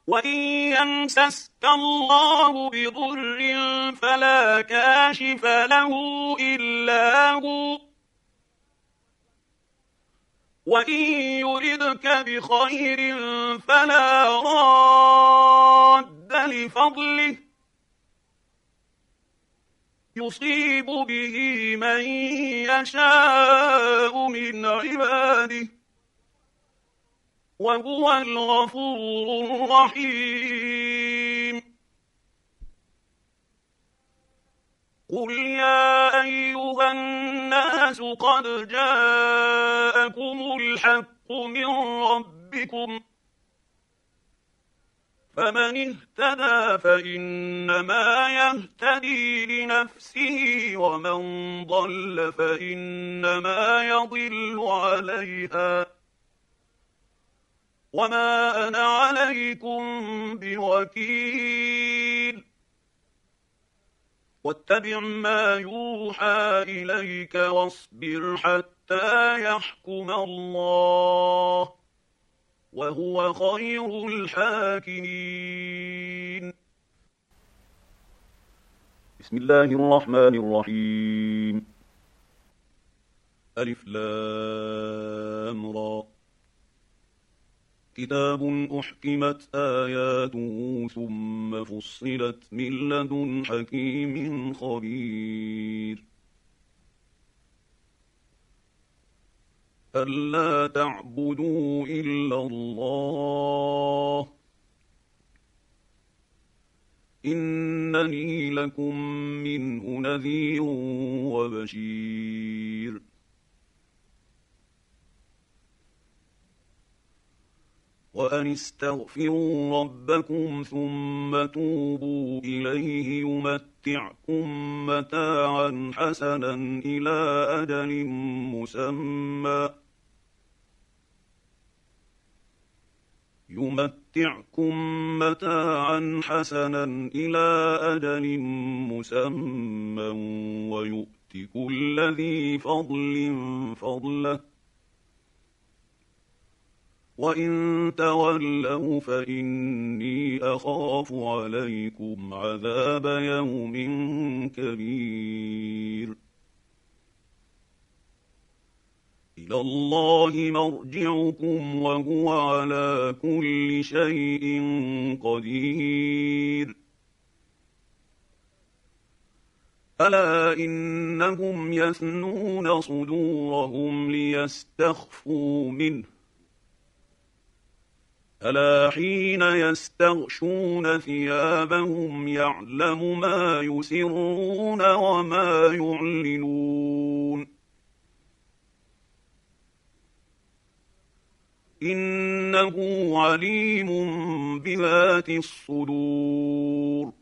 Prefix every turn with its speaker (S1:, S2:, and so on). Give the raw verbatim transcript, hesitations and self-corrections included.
S1: وإن يمسسك الله بضر فلا كاشف له إلا هو، وإن يردك بخير فلا راد لفضله، يصيب به من يشاء من عباده، وهو الغفور الرحيم. قل يا أيها الناس قد جاءكم الحق من ربكم، فمن اهتدى فإنما يهتدي لنفسه، ومن ضل فإنما يضل عليها، وما أنا عليكم بوكيل. واتبع ما يوحى إليك واصبر حتى يحكم الله، وهو خير الحاكمين. بسم الله الرحمن الرحيم. ألف لام را، كتاب أحكمت آياته ثم فصلت من لدن حكيم خبير. ألا تعبدوا إلا الله إنني لكم منه نذير وبشير. وأن استغفروا ربكم ثم توبوا إليه يمتعكم متاعا حسنا إلى أجل مسمى يمتعكم متاعا حسنا إلى أجل مسمى ويؤت كل ذي فضل فضله، وإن تولوا فإني أخاف عليكم عذاب يوم كبير. إلى الله مرجعكم وهو على كل شيء قدير. ألا إنهم يثنون صدورهم ليستخفوا منه، ألا حين يستغشون ثيابهم يعلم ما يسرون وما يعلنون، إنه عليم بذات الصدور.